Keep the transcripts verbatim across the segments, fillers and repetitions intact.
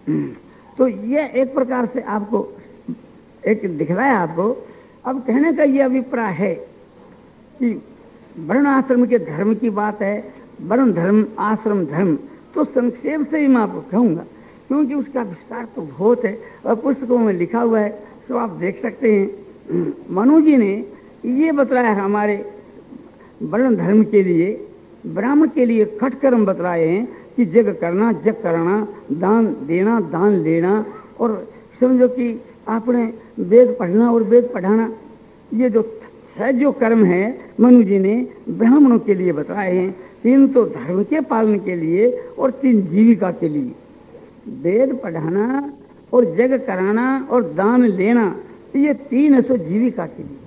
तो ये एक प्रकार से आपको एक दिख रहा है आपको। अब कहने का ये अभिप्राय है कि वर्ण आश्रम के धर्म की बात है, वर्ण धर्म आश्रम धर्म, तो संक्षेप से ही मैं आपको कहूंगा, क्योंकि उसका विस्तार तो बहुत है और पुस्तकों में लिखा हुआ है, तो आप देख सकते हैं। मनु जी ने ये बतलाया हमारे वर्ण धर्म के लिए, ब्राह्मण के लिए खट कर्म बतलाए हैं कि जग करना, जग करना, दान देना, दान लेना, और समझो कि आपने वेद पढ़ना और वेद पढ़ाना, ये जो है जो कर्म है मनु जी ने ब्राह्मणों के लिए बताए हैं। तीन तो धर्म के पालन के लिए और तीन जीविका के लिए। वेद पढ़ाना और जग कराना और दान लेना, ये तीन है सो जीविका के लिए।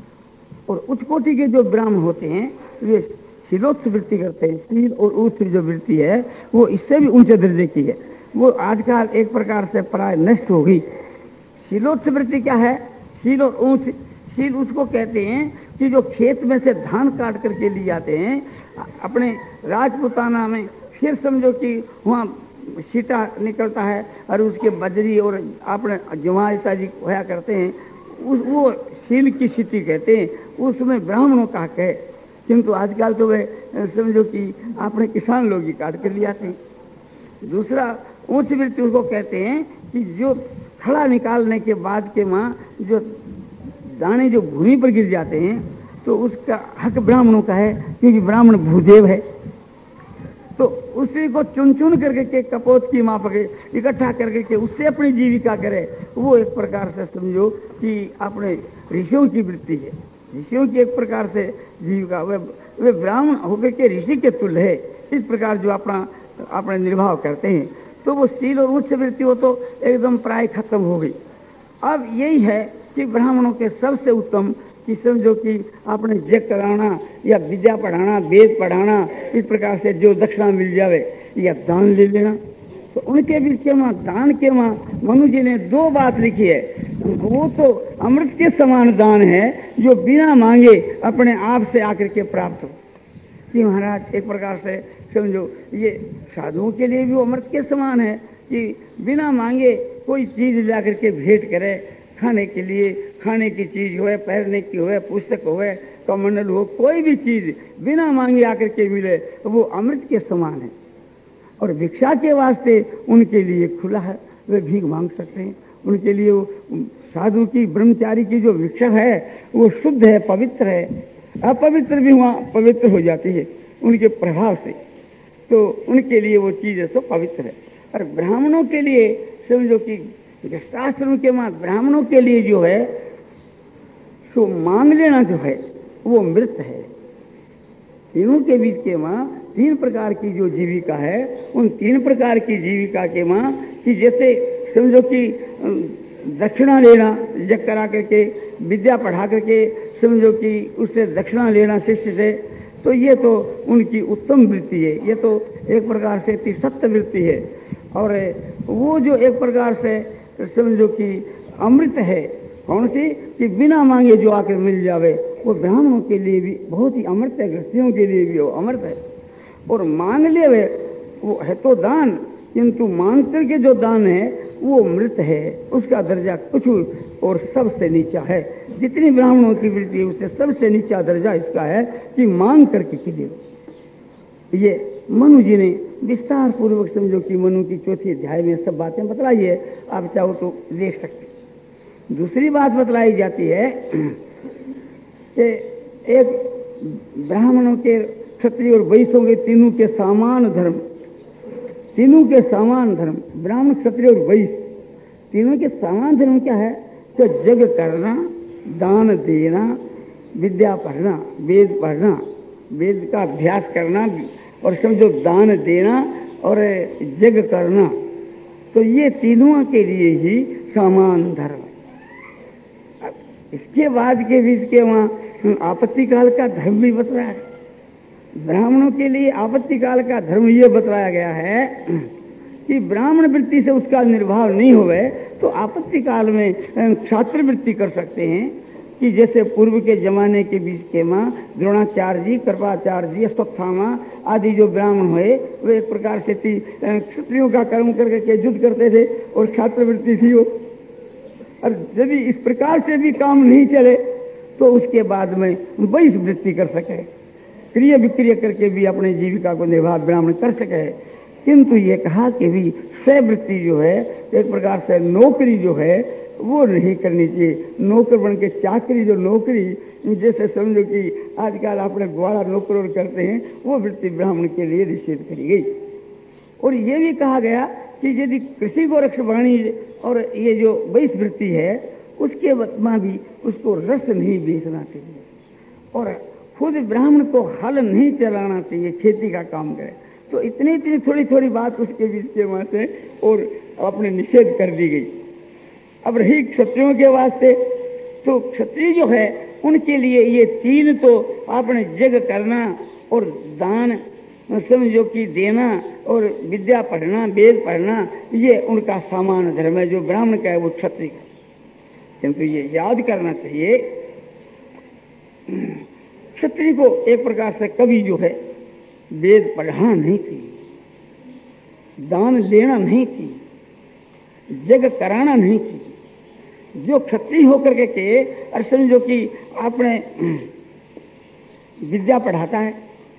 और उच्च कोटि के जो ब्राह्मण होते हैं वे शीलोत्स वृत्ति करते हैं। शील और उच्च जो वृत्ति है वो इससे भी ऊंचे दर्जे की है, वो आजकल एक प्रकार से प्राय नष्ट हो गई। शीलोत्स वृत्ति क्या है? शील और ऊंच। शील उसको कहते हैं कि जो खेत में से धान काट करके लिए जाते हैं अपने राजपुताना में, फिर समझो कि वहाँ सीटा निकलता है और उसके बजरी और अपने जुमा इत्यादि होया करते हैं, उस वो शील की सीटी कहते हैं, उसमें ब्राह्मणों का हक है। किंतु आजकल तो वे समझो कि अपने किसान लोग ही काट कर ले आते हैं। दूसरा उच्च वृत्ति उसको कहते हैं कि जो खड़ा निकालने के बाद के वहाँ जो दाने जो भूमि पर गिर जाते हैं तो उसका हक ब्राह्मणों का है, क्योंकि ब्राह्मण भूदेव है। तो उसी को चुन चुन करके के कपोत की माप इकट्ठा करके के उससे अपनी जीविका करे, वो एक प्रकार से समझो कि अपने ऋषियों की वृत्ति है। ऋषियों की एक प्रकार से जीविका, वे वे ब्राह्मण होकर के ऋषि के तुल्य है। इस प्रकार जो अपना अपने निर्वाह करते हैं, तो वो शील और उच्च वृत्ति हो तो एकदम प्राय खत्म हो गई। अब यही है कि ब्राह्मणों के सबसे उत्तम कि समझो कि आपने जग कराना या विद्या पढ़ाना, वेद पढ़ाना, इस प्रकार से जो दक्षिणा मिल जावे या दान ले लेना। तो उनके बीच के मां दान के मां मनु जी ने दो बात लिखी है। वो तो अमृत के समान दान है जो बिना मांगे अपने आप से आकर के प्राप्त हो। कि महाराज एक प्रकार से समझो ये साधुओं के लिए भी वो अमृत के समान है कि बिना मांगे कोई चीज ला करके भेंट करे, खाने के लिए खाने की चीज हो, पहनने की हो, पुस्तक हो, कमंडल हो, कोई भी चीज बिना मांगे आकर के मिले वो अमृत के समान है। और भिक्षा के वास्ते उनके लिए खुला है, वे भीख मांग सकते हैं। उनके लिए वो साधु की ब्रह्मचारी की जो भिक्षा है वो शुद्ध है, पवित्र है। अपवित्र भी वहाँ पवित्र हो जाती है उनके प्रभाव से, तो उनके लिए वो चीज है तो पवित्र है। और ब्राह्मणों के लिए समझो कि शास्त्र के मां ब्राह्मणों के लिए जो है सो मांग लेना जो है वो मृत है। तीनों के बीच के मां तीन प्रकार की जो जीविका है, उन तीन प्रकार की जीविका के मां कि जैसे समझो कि दक्षिणा लेना, जग करा करके विद्या पढ़ा करके समझो कि उससे दक्षिणा लेना शिष्य से, तो ये तो उनकी उत्तम वृत्ति है। ये तो एक प्रकार से तिसत्य वृत्ति है। और वो जो एक प्रकार से समझो कि अमृत है, कौन सी कि बिना मांगे जो आकर मिल जावे, वो ब्राह्मणों के लिए भी बहुत ही अमृत है, गृहस्थियों के लिए भी वो अमृत है। और मांग ले वे वो है तो दान, किंतु मांग करके जो दान है वो मृत है, उसका दर्जा कुछ और सबसे नीचा है। जितनी ब्राह्मणों की वृत्ति है उससे सबसे नीचा दर्जा इसका है कि मांग करके खिले। ये मनु जी ने विस्तार पूर्वक समझो कि मनु की चौथी अध्याय में सब बातें बतलाई है, आप चाहो तो देख सकते। दूसरी बात बतलाई जाती है कि एक ब्राह्मणों के, क्षत्रिय और वैश्यों के तीनों के समान धर्म, तीनों के समान धर्म, ब्राह्मण क्षत्रिय और वैश्य तीनों के समान धर्म क्या है? तो जग करना, दान देना, विद्या पढ़ना, वेद पढ़ना, वेद का अभ्यास करना और समझो दान देना और जग करना, तो ये तीनों के लिए ही समान धर्म है। इसके बाद के बीच के वहां आपत्ति काल का धर्म भी बतलाया है। ब्राह्मणों के लिए आपत्ति काल का धर्म ये बतलाया गया है कि ब्राह्मण वृत्ति से उसका निर्वाह नहीं होवे तो आपत्ति काल में क्षात्र वृत्ति कर सकते हैं। कि जैसे पूर्व के जमाने के बीच के माँ द्रोणाचार्य जी, कृपाचार्य जी, अश्वत्थामा आदि जो ब्राह्मण हुए वे एक प्रकार से क्षत्रियों का कर्म करके के युद्ध करते थे और छात्रवृत्ति थी वो। और यदि इस प्रकार से भी काम नहीं चले तो उसके बाद में वही वृत्ति कर सके, क्रिया विक्रिया करके भी अपने जीविका को निर्वाह ब्राह्मण कर सके। किंतु ये कहा कि भी स्ववृत्ति जो है एक प्रकार से नौकरी जो है वो नहीं करनी चाहिए। नौकर बन के चाकरी, जो नौकरी जैसे समझो कि आजकल अपने ग्वाड़ा नौकर करते हैं, वो वृत्ति ब्राह्मण के लिए निषेध करी गई। और ये भी कहा गया कि यदि कृषि गोरक्ष वाणिज्य और ये जो वैश्य वृत्ति है उसके में भी उसको रस नहीं बेचना चाहिए और खुद ब्राह्मण को हल नहीं चलाना चाहिए, खेती का काम करे। तो इतनी इतनी थोड़ी थोड़ी बात उसके बीच के वहां से और अपने निषेध कर दी गई। अब रही क्षत्रियों के वास्ते, तो क्षत्रिय जो है उनके लिए ये तीन तो आपने जग करना और दान समझो कि देना और विद्या पढ़ना, वेद पढ़ना, ये उनका सामान्य धर्म है। जो ब्राह्मण का है वो क्षत्रिय का। किंतु ये याद करना चाहिए क्षत्रिय को एक प्रकार से कभी जो है वेद पढ़ना नहीं चाहिए, दान लेना नहीं चाहिए, जग कराना नहीं चाहिए। जो क्षत्रिय होकर के के और समझो कि आपने विद्या पढ़ाता है,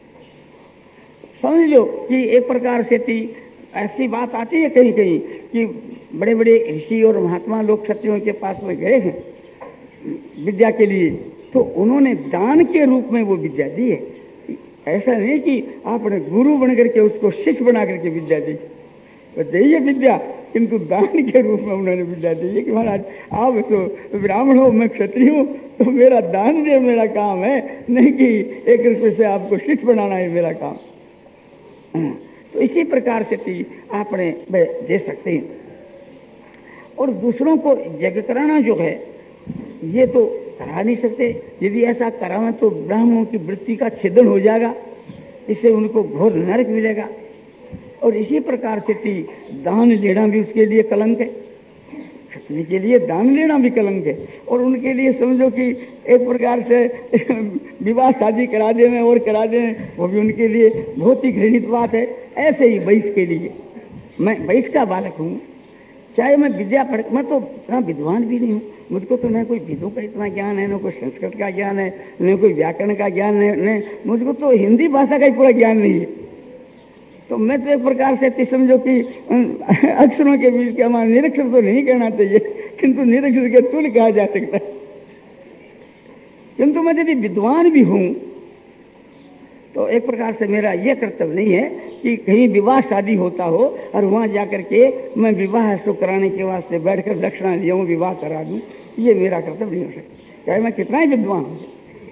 समझ लो कि एक प्रकार से थी ऐसी बात आती है कहीं कहीं कि बड़े बड़े ऋषि और महात्मा लोग क्षत्रियों के पास में गए हैं विद्या के लिए, तो उन्होंने दान के रूप में वो विद्या दी है। ऐसा नहीं कि आपने गुरु बन करके उसको शिष्य बना करके विद्या दी, तो दी है विद्या, किंतु दान के रूप में उन्होंने विद्या दी है कि महाराज आप तो ब्राह्मण हो, मैं क्षत्रिय हूँ, तो मेरा दान दे मेरा काम है, नहीं कि एक रुपये से आपको शिष्य बनाना है मेरा काम। तो इसी प्रकार से थी आपने दे सकते हैं। और दूसरों को जग कराना जो है ये तो करा नहीं सकते। यदि ऐसा कराना तो ब्राह्मणों की वृत्ति का छेदन हो जाएगा, इससे उनको घोर नरक मिलेगा। और इसी प्रकार से थी दान लेना भी उसके लिए कलंक है, क्षत्रिय के लिए दान लेना भी कलंक है। और उनके लिए समझो कि एक प्रकार से विवाह शादी करा देना और करा देना वो भी उनके लिए बहुत ही घृणित बात है। ऐसे ही वैश्य के लिए, मैं वैश्य का बालक हूँ, चाहे मैं विद्या पढ़, मैं तो इतना विद्वान भी नहीं हूँ, मुझको तो न कोई वेदों का इतना ज्ञान है, न कोई संस्कृत का ज्ञान है, न कोई व्याकरण का ज्ञान है, न मुझको तो हिंदी भाषा का ही पूरा ज्ञान नहीं है। तो मैं तो एक प्रकार से समझो कि अक्षरों के बीच के हमारा निरक्षर तो नहीं कहना चाहिए, किंतु निरक्षर के तुल्य कहा जा सकता है। किंतु मैं यदि विद्वान भी हूं तो एक प्रकार से मेरा यह कर्तव्य नहीं है कि कहीं विवाह शादी होता हो और वहां जाकर के मैं विवाह सो कराने के वास्ते बैठकर दक्षिणा लिया हूं, विवाह करा दूं, ये मेरा कर्तव्य नहीं हो सकता, चाहे मैं कितना ही विद्वान हूं।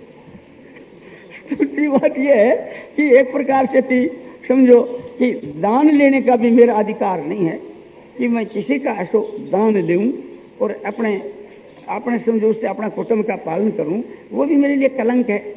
दूसरी बात यह है कि एक प्रकार से थी समझो कि दान लेने का भी मेरा अधिकार नहीं है कि मैं किसी का ऐसो दान लूं और अपने अपने समझो उससे अपना कुटुंब का पालन करूं, वो भी मेरे लिए कलंक है।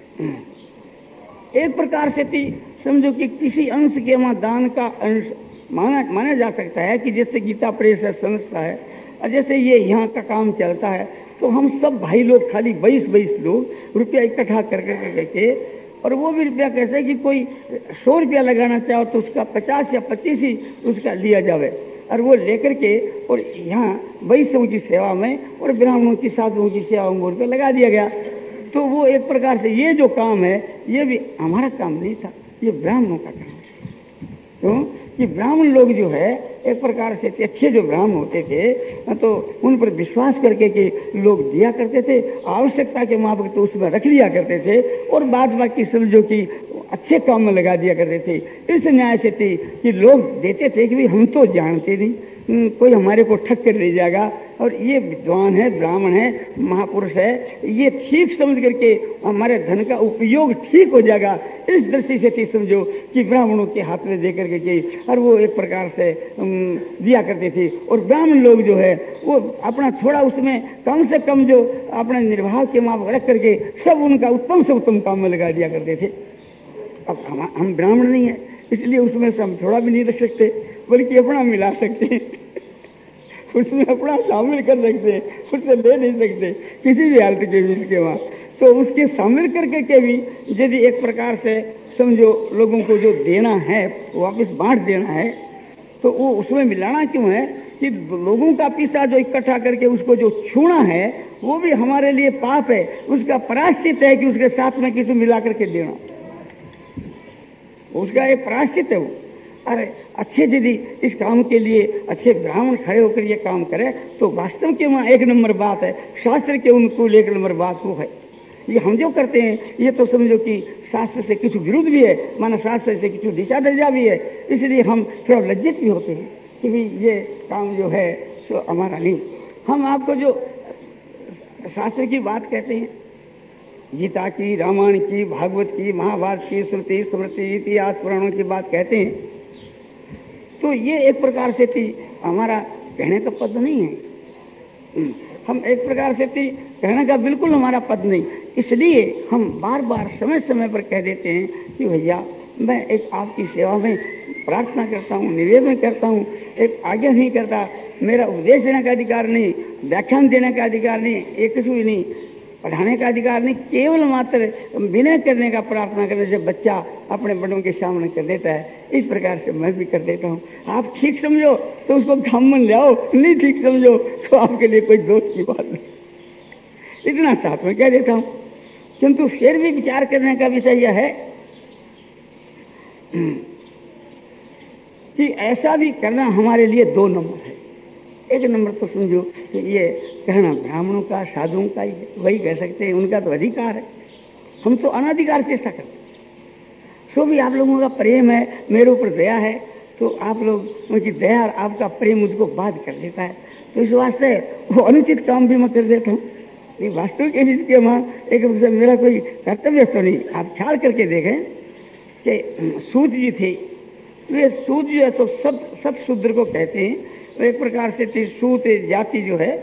एक प्रकार से थी समझो कि किसी अंश के वहां दान का अंश माना माना जा सकता है कि जैसे गीता प्रेस है, संस्था है, और जैसे ये यहाँ का काम चलता है, तो हम सब भाई लोग खाली बाईस बाईस लोग रुपया इकट्ठा कर कर करके, और वो भी रुपया कैसे कि कोई सौ रुपया लगाना चाहो तो उसका पचास या पच्चीस ही उसका लिया जावे, और वो लेकर के और यहाँ वैश्यों की सेवा में और ब्राह्मणों की साधुओं की सेवा में रुपया लगा दिया गया। तो वो एक प्रकार से ये जो काम है ये भी हमारा काम नहीं था, ये ब्राह्मणों का काम है। क्यों कि ब्राह्मण लोग जो है एक प्रकार से अच्छे जो ब्राह्मण होते थे तो उन पर विश्वास करके के लोग दिया करते थे, आवश्यकता के माफक तो उसमें रख लिया करते थे और बाद बाकी समझो कि अच्छे काम में लगा दिया करते थे। इस न्याय से थी कि लोग देते थे कि भाई हम तो जानते नहीं, कोई हमारे को ठग कर ले जाएगा, और ये विद्वान है, ब्राह्मण है, महापुरुष है, ये ठीक समझ करके हमारे धन का उपयोग ठीक हो जाएगा। इस दृष्टि से थी समझो कि ब्राह्मणों के हाथ में दे करके के और वो एक प्रकार से दिया करते थे। और ब्राह्मण लोग जो है वो अपना थोड़ा उसमें कम से कम जो अपने निर्वाह के माप रख करके सब उनका उत्तम से उत्तम काम में लगा दिया करते थे। अब हम हम ब्राह्मण नहीं है इसलिए उसमें से हम थोड़ा भी नहीं रख सकते, बल्कि अपना मिला सकते हैं। उसमें अपना शामिल कर सकते, उससे ले नहीं सकते किसी भी हालत के बीच के वहां। तो उसके शामिल करके के भी यदि एक प्रकार से समझो लोगों को जो देना है वापस बांट देना है, तो वो उसमें मिलाना क्यों है कि लोगों का पिसा जो इकट्ठा करके उसको जो छूना है वो भी हमारे लिए पाप है। उसका प्रायश्चित है कि उसके साथ में किसी मिला करके देना, उसका एक प्रायश्चित है वो। अरे अच्छे यदि इस काम के लिए अच्छे ब्राह्मण खड़े होकर ये काम करे तो वास्तव के वहां एक नंबर बात है, शास्त्र के अनुकूल एक नंबर बात वो है। ये हम जो करते हैं ये तो समझो कि शास्त्र से कुछ विरुद्ध भी है, माना शास्त्र से कुछ दिशा दर्जा भी है, इसलिए हम थोड़ा लज्जित भी होते हैं कि भी ये काम जो है सो हमारा नहीं। हम आपको जो शास्त्र की बात कहते हैं, गीता की, रामायण की, भागवत की, महाभारत की, श्रुति स्मृति इतिहास पुराणों की बात कहते हैं, तो ये एक प्रकार से थी हमारा कहने का पद नहीं है। हम एक प्रकार से थी कहने का बिल्कुल हमारा पद नहीं, इसलिए हम बार बार समय समय पर कह देते हैं कि भैया मैं एक आपकी सेवा में प्रार्थना करता हूँ, निवेदन करता हूँ, एक आज्ञा नहीं करता, मेरा उपदेश देने का अधिकार नहीं, व्याख्यान देने का अधिकार नहीं, एक कुछ भी नहीं, पढ़ाने का अधिकार नहीं, केवल मात्र विनय करने का प्रार्थना करने जब बच्चा अपने बड़ों के सामने कर देता है, इस प्रकार से मैं भी कर देता हूँ। आप ठीक समझो तो उसको घामन ले आओ, नहीं ठीक समझो तो आपके लिए कोई दोष की बात नहीं, इतना साथ में कह देता हूँ। किंतु फिर भी विचार करने का विषय यह है कि ऐसा भी करना हमारे लिए दो नंबर है। एक नंबर तो समझो कि ये कहना ब्राह्मणों का, साधुओं का ही है, वही कह सकते हैं, उनका तो अधिकार है, हम तो अनाधिकार चेष्टा करते हैं। सो भी आप लोगों का प्रेम है, मेरे ऊपर दया है, तो आप लोग उनकी दया और आपका प्रेम मुझको बाध कर देता है, तो इस वास्ते वो अनुचित काम भी मैं कर देता हूँ। वास्तव के बीच के वहाँ एक मेरा कोई कर्तव्य तो नहीं। आप ख्याल करके देखें कि सूत जी थे, वे सूत जो है तो सब सब शूद्र को कहते हैं, तो एक प्रकार से सूत जाति जो है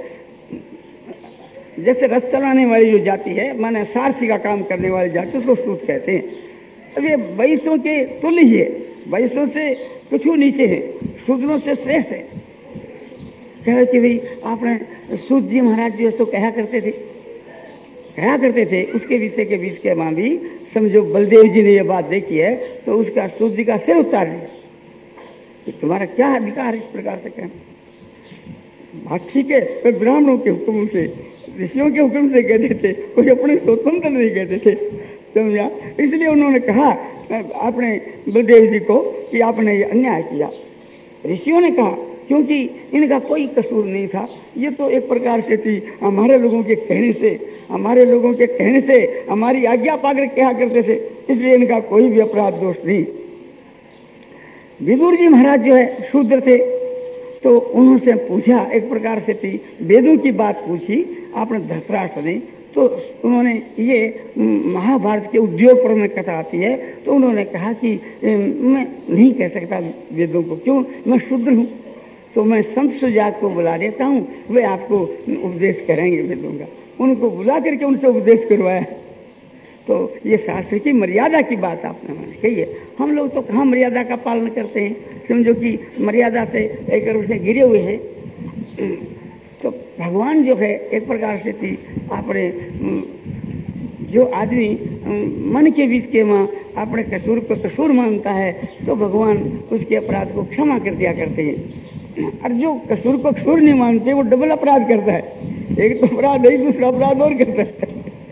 जैसे रथ चलाने वाली जो जाति है, माने सारथी का काम करने वाली जाति, उसको सूत कहते हैं। अब ये वैश्यों के तुल्य ही है, वैश्यों से कुछ नीचे है, शूद्रों से श्रेष्ठ है। कह रहे कि भाई आपने सूत जी महाराज जो है तो कहा करते थे कहा करते थे उसके विषय के बीच के वहां भी समझो बलदेव जी ने ये बात देखी है, तो उसका सूत जी का सिर उतार दिया कि तुम्हारा क्या अधिकार इस प्रकार से कहना। बात ठीक है, तो ब्राह्मणों के हुक्म से, ऋषियों के हुक्म से कहते थे, कोई अपने स्वतंत्र नहीं कहते थे, समझा। इसलिए उन्होंने कहा अपने बलदेव जी को कि आपने ये अन्याय किया। ऋषियों ने कहा क्योंकि इनका कोई कसूर नहीं था, ये तो एक प्रकार से थी हमारे लोगों के कहने से, हमारे लोगों के कहने से हमारी आज्ञा पाकर कहा करते थे, इसलिए इनका कोई भी अपराध दोष नहीं। विदुर जी महाराज जो है शूद्र थे, तो उन्होंने पूछा, एक प्रकार से थी वेदों की बात पूछी आपने धृतराष्ट्र ने, तो उन्होंने ये महाभारत के उद्योग पर में कथा आती है, तो उन्होंने कहा कि मैं नहीं कह सकता वेदों को, क्यों, मैं शूद्र हूँ, तो मैं संत सुजात को बुला देता हूँ, वे आपको उपदेश करेंगे वेदों का। उनको बुला करके उनसे उपदेश करवाया। तो ये शास्त्र की मर्यादा की बात आपने मैंने कही है। हम लोग तो कहाँ मर्यादा का पालन करते हैं, समझो कि मर्यादा से एक रूप से गिरे हुए हैं। तो भगवान जो है एक प्रकार से थी अपने जो आदमी मन के बीच के वहाँ अपने कसूर को कसूर मानता है, तो भगवान उसके अपराध को क्षमा कर दिया करते हैं। और जो कसूर को कसूर नहीं मानते वो डबल अपराध करता है, एक तो अपराध है, दूसरा अपराध और करता है।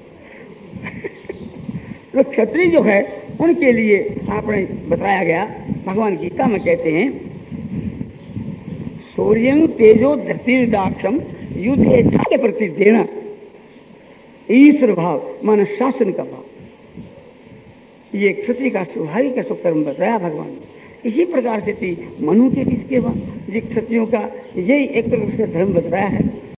तो क्षत्रिय जो है उनके लिए आपने बताया गया, भगवान गीता में कहते हैं सूर्यं तेजो धृतिर्दाक्षम युद्धे के प्रति देना, ईश्वर भाव माना शासन का भाव, ये क्षत्रिय का स्वाभाविक कर्म बताया भगवान ने। इसी प्रकार से थी मनु के बीच के वहां क्षत्रियों का यही एक तरह से धर्म बताया है।